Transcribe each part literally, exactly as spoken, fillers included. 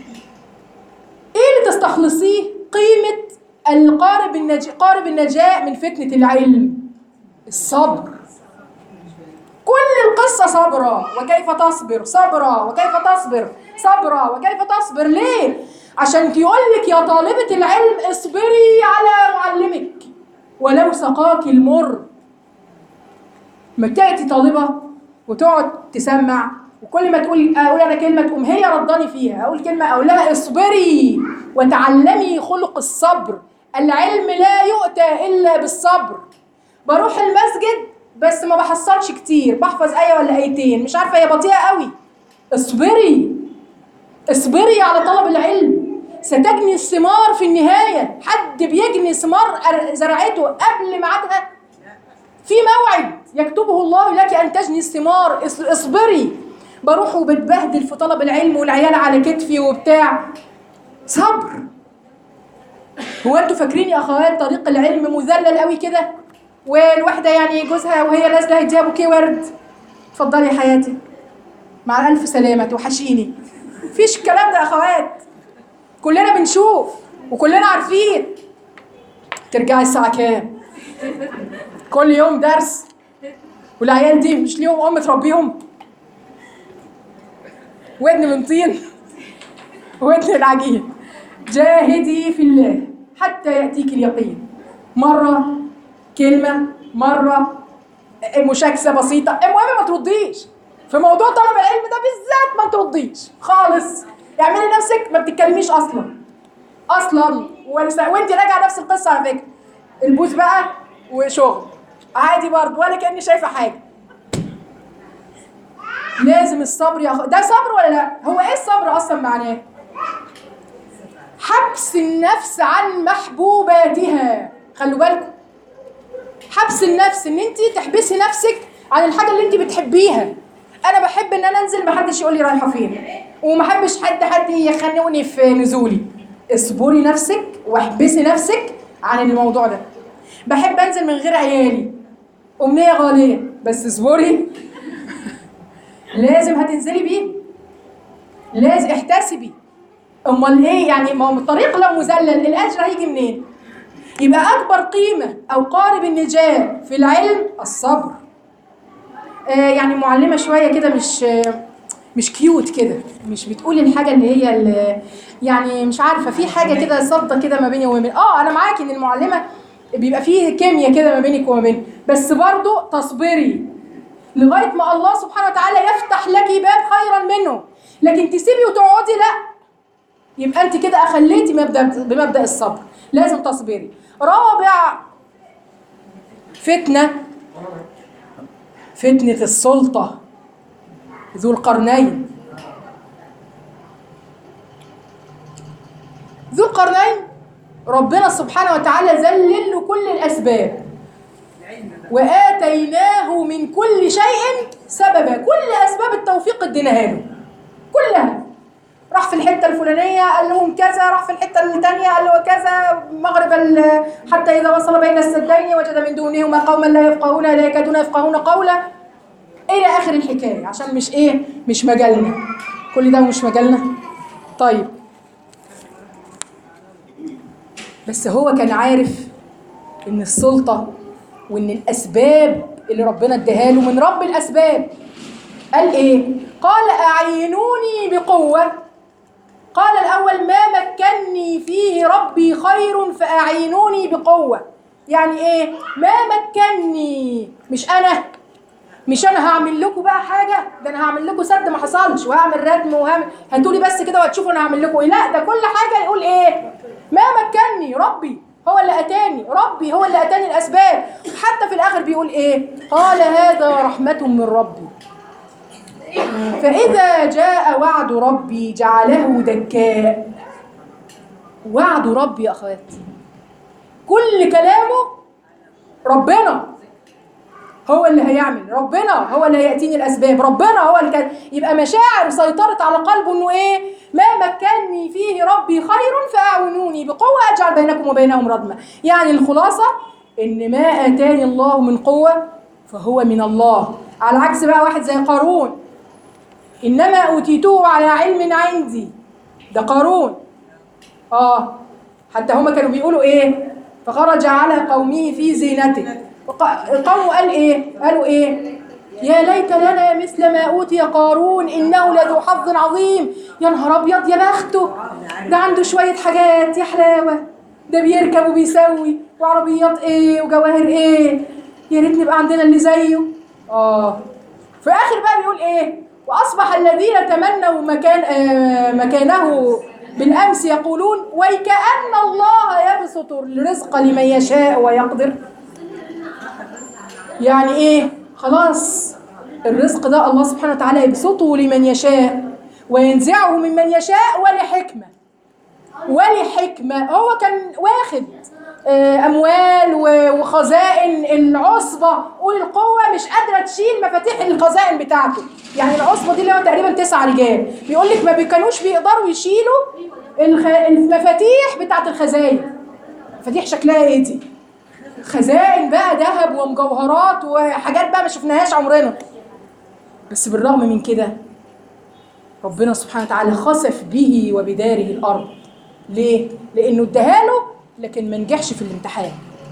ايه اللي تستخلصيه قيمة القارب النجاة قارب النجاة من فتنة العلم؟ الصبر. كل القصة صبرة وكيف تصبر، صبرة وكيف تصبر، صبرة وكيف تصبر. ليه؟ عشان يقول لك يا طالبة العلم اصبري على معلمك ولو سقاك المر. ما تأتي طالبة وتقعد تسمع، وكل ما تقول اقول انا كلمه تقوم هي رداني فيها، اقول كلمه اقول لها اصبري وتعلمي خلق الصبر. العلم لا يؤتى الا بالصبر. بروح المسجد بس ما بحصلش كتير، بحفظ ايه ولا ايتين، مش عارفه هي بطيئه قوي. اصبري، اصبري على طلب العلم، ستجني الثمار في النهايه. حد بيجني ثمار زرعته قبل ميعادها؟ في موعد يكتبه الله لك ان تجني الثمار. اصبري. بروح وبتبهدل في طلب العلم والعيال على كتفي وبتاع، صبر. هو انتوا فاكرين يا اخوات طريق العلم مذلل قوي كده؟ والواحده يعني جوزها وهي نازله هيديها بوكيه ورد، اتفضلي يا حياتي مع الف سلامه توحشيني. مفيش الكلام ده يا اخوات، كلنا بنشوف وكلنا عارفين. ترجعي الساعه كام؟ كل يوم درس، والعيال دي مش ليهم ام تربيهم؟ ودن من طين ودن العجين. جاهدي في الله حتى يأتيك اليقين. مرة كلمة، مرة مشاكسة بسيطة، المهم ما ترديش. في موضوع طلب العلم ده بالذات ما ترديش خالص. اعملي نفسك ما بتتكلميش أصلا أصلا. وانت راجعة نفس القصة على فكرة. البوس بقى وشغل عادي برضه ولا كأني شايفة حاجة. لازم الصبر يا أخو. ده صبر ولا لا؟ هو ايه الصبر اصلا معناه؟ حبس النفس عن محبوباتها. خلوا بالكم، حبس النفس، ان انت تحبسي نفسك عن الحاجه اللي انت بتحبيها. انا بحب ان انا انزل، ما حدش يقول لي رايحه فين، وما احبش حد حد يخنقني في نزولي. اصبري نفسك واحبسي نفسك عن الموضوع ده. بحب انزل من غير عيالي، امنيه غاليه، بس اصبري. لازم هتنزلي بيه، لازم احتسبي. امال ايه يعني؟ ما هو الطريق لو مذلل الاجر هيجي منين؟ يبقى اكبر قيمه او قارب النجاه في العلم الصبر. آه يعني معلمه شويه كده مش آه مش كيوت كده، مش بتقولي الحاجه اللي هي اللي يعني مش عارفه، في حاجه كده صدى كده ما بيني وما بين. اه انا معاكي ان المعلمه بيبقى فيه كيمياء كده ما بينك وما بين، بس برضو تصبري لغايه ما الله سبحانه وتعالى يفتح لك باب خيرا منه. لكن تسيبي وتقعدي لا، يبقى انت كده اخليتي مبدا بمبدا الصبر. لازم تصبري. رابع فتنه، فتنه السلطه. ذو القرنين. ذو القرنين ربنا سبحانه وتعالى ذلل له كل الاسباب، واتيناه من كل شيء سببا. كل اسباب التوفيق اديناها له كلها. راح في الحته الفلانيه قال لهم كذا، راح في الحته الثانيه قال له كذا، مغرب حتى اذا وصل بين السدين وجد من دونهما قوما لا يفقهون لا يكادون يفقهون قولا، الى اخر الحكايه. عشان مش ايه، مش مجالنا كل ده، ومش مجالنا. طيب بس هو كان عارف ان السلطه وان الاسباب اللي ربنا اداها له من رب الاسباب. قال ايه؟ قال اعينوني بقوه. قال الأول ما مكنني فيه ربي خير فأعينوني بقوة. يعني إيه؟ ما مكنني، مش أنا مش أنا هعمل لكم بقى حاجة، ده أنا هعمل لكم سد ما حصلش، وهعمل ردم، وهعمل هاتولي بس كده وهتشوفوا أنا هعمل لكم إيه. لا، ده كل حاجة يقول إيه؟ ما مكنني ربي هو اللي أتاني، ربي هو اللي أتاني الأسباب. حتى في الآخر بيقول إيه؟ قال هذا رحمة من ربي فإذا جاء وعد ربي جعله دكاء. وعد ربي يا أخواتي كل كلامه ربنا هو اللي هيعمل، ربنا هو اللي هيأتيني الأسباب، ربنا هو اللي كان. يبقى مشاعر سيطرت على قلبه إنه إيه؟ ما مكنني فيه ربي خير فأعونوني بقوة أجعل بينكم وبينهم ردما. يعني الخلاصة إن ما آتاني الله من قوة فهو من الله. على عكس بقى واحد زي قارون، إنما أوتيته على علم عندي ده قارون. اه حتى هما كانوا بيقولوا ايه؟ فخرج على قومه في زينته. القوم قال ايه؟ قالوا ايه؟ يا ليت لنا مثل ما اوتي قارون انه لذو حظ عظيم. يا نهار ابيض يا بخته، ده عنده شويه حاجات يا حلاوه، ده بيركب وبيسوي وعربيات ايه وجواهر ايه، يا ريت نبقى عندنا اللي زيه. اه في الاخر بقى بيقول ايه؟ واصبح الذين تمنوا مكان آه مكانه بالامس يقولون ويكأن الله يبسط الرزق لمن يشاء ويقدر. يعني ايه؟ خلاص الرزق ده الله سبحانه وتعالى يبسطه لمن يشاء وينزعه ممن يشاء ولحكمة. ولحكمة هو كان واخد أموال وخزائن العصبة والقوة مش قادرة تشيل مفاتيح الخزائن بتاعته. يعني العصبة دي اللي هو تقريبا تسع رجال، بيقول لك ما كانوش بيقدروا يشيلوا المفاتيح بتاعت الخزائن. مفاتيح شكلها ايه دي؟ خزائن بقى ذهب ومجوهرات وحاجات بقى ما شفناهاش عمرنا. بس بالرغم من كده ربنا سبحانه وتعالى خسف به وبداره الأرض. ليه؟ لأنه اداها له لكن ما نجحش في الامتحان.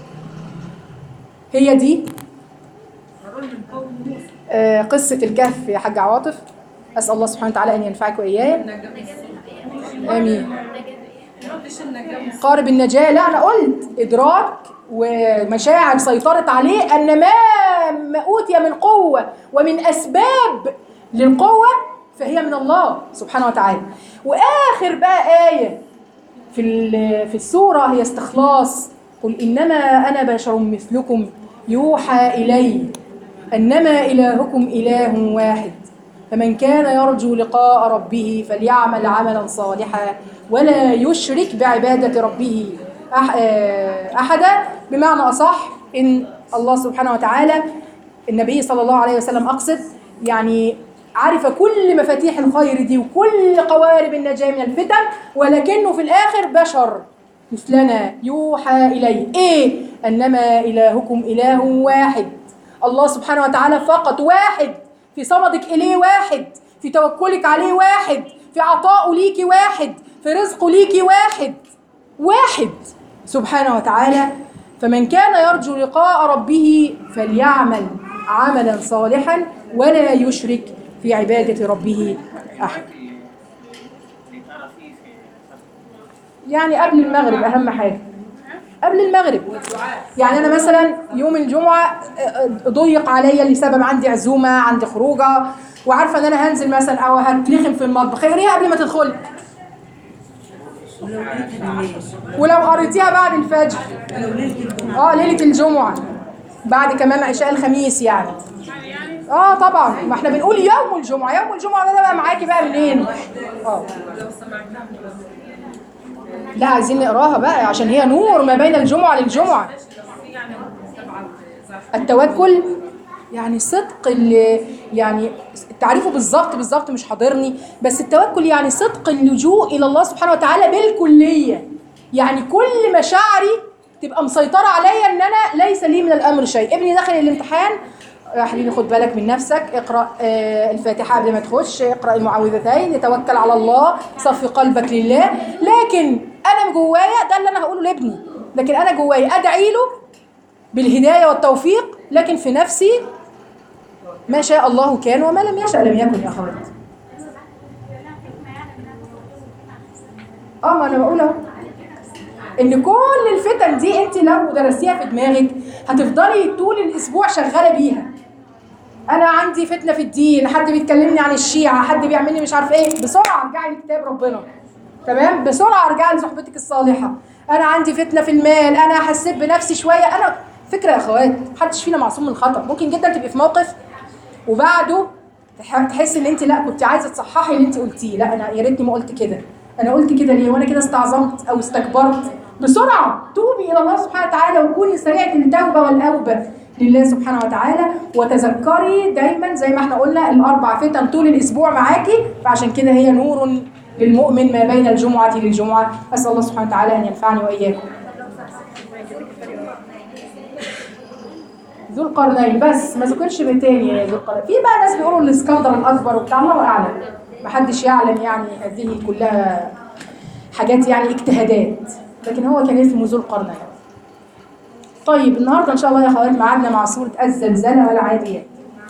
هي دي آه قصة الكهف يا حاج عواطف. أسأل الله سبحانه وتعالى أن ينفعك وإياي. آمين. قارب النجاة، لا أنا قلت إدراك ومشاعر سيطرت عليه أن ما ما أوتي من قوة ومن أسباب للقوة فهي من الله سبحانه وتعالى. وآخر بقى آية في في السورة هي استخلاص. قل إنما أنا بشر مثلكم يوحى إلي أنما إلهكم إله واحد فمن كان يرجو لقاء ربه فليعمل عملا صالحا ولا يشرك بعبادة ربه أحدا. بمعنى أصح إن الله سبحانه وتعالى النبي صلى الله عليه وسلم أقصد يعني عارف كل مفاتيح الخير دي وكل قوارب النجاة من الفتن، ولكنه في الآخر بشر مثلنا يوحى إليه إيه؟ أنما إلهكم إله واحد. الله سبحانه وتعالى فقط واحد، في صمدك إليه واحد، في توكلك عليه واحد، في عطاء ليكي واحد، في رزق ليكي واحد واحد سبحانه وتعالى. فمن كان يرجو لقاء ربه فليعمل عملا صالحا ولا يشرك في عبادة ربه أحد. يعني قبل المغرب أهم حاجة، قبل المغرب. يعني أنا مثلا يوم الجمعة ضيق عليا لسبب عندي عزومة عندي خروجة وعارفة أن أنا هنزل مثلا أو هتلخم في المطبخ، خيريها قبل ما تدخلي. ولو قريتيها بعد الفجر اه ليلة الجمعة بعد كمان عشاء الخميس يعني اه طبعا. ما احنا بنقول يوم الجمعة، يوم الجمعة ده بقى معاكي بقى منين؟ اه لا عايزين نقراها بقى عشان هي نور ما بين الجمعة للجمعة. التوكل يعني صدق اللي يعني تعريفه بالظبط بالظبط مش حاضرني، بس التوكل يعني صدق اللجوء إلى الله سبحانه وتعالى بالكلية. يعني كل مشاعري تبقى مسيطرة عليا ان انا ليس لي من الامر شيء. ابني داخل الامتحان يا حبيبي خد بالك من نفسك، اقرأ آه الفاتحة قبل ما تخش، اقرأ المعوذتين، توكل على الله، صفي قلبك لله. لكن انا جوايا ده اللي انا هقوله لابني، لكن انا جوايا ادعي له بالهداية والتوفيق، لكن في نفسي ما شاء الله كان وما لم يشاء لم يكن يا اخوات. اه ما انا بقول اهو ان كل الفتن دي انت لو درستيها في دماغك هتفضلي طول الاسبوع شغاله بيها. انا عندي فتنه في الدين، حد بيتكلمني عن الشيعه، حد بيعملني مش عارف ايه، بسرعه ارجعي لكتاب ربنا. تمام، بسرعه ارجعي لصحبتك الصالحه. انا عندي فتنه في المال، انا حسيت بنفسي شويه. انا فكره يا اخوات محدش فينا معصوم من الخطا. ممكن جدا تبقي في موقف وبعده تحسي ان انت لا كنت عايزه تصححي اللي انت قلتيه، لا انا يا ريتني ما قلت كده، انا قلت كده ليه وانا كده استعظمت او استكبرت. بسرعه توبي الى الله سبحانه وتعالى وكوني سريعه التوبه والاوبه لله سبحانه وتعالى. وتذكري دايما زي ما احنا قلنا الاربع فتن طول الاسبوع معاكي، فعشان كده هي نور للمؤمن ما بين الجمعه للجمعه. اسال الله سبحانه وتعالى ان ينفعني واياكم. ذو القرنين بس ما ذكرش بتاني ذو القرنين. في بقى ناس بيقولوا الاسكندر الاكبر وبتاع، الله اعلم، محدش يعلم يعني هذه كلها حاجات يعني اجتهادات، لكن هو كان اسمه ذو القرنين. طيب النهارده ان شاء الله يا اخوات ميعادنا مع سوره الزلزله والعاديات.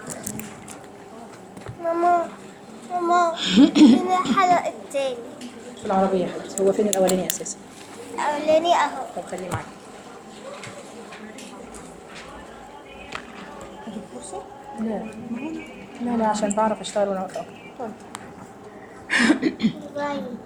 ماما ماما فين الحلقة التاني؟ في العربيه يا حبيبتي. هو فين الاولاني اساسا؟ الأولاني أهو. طب خليه معاك. لا لا لا عشان بعرف اشتغل وانا واقفه. طيب باي.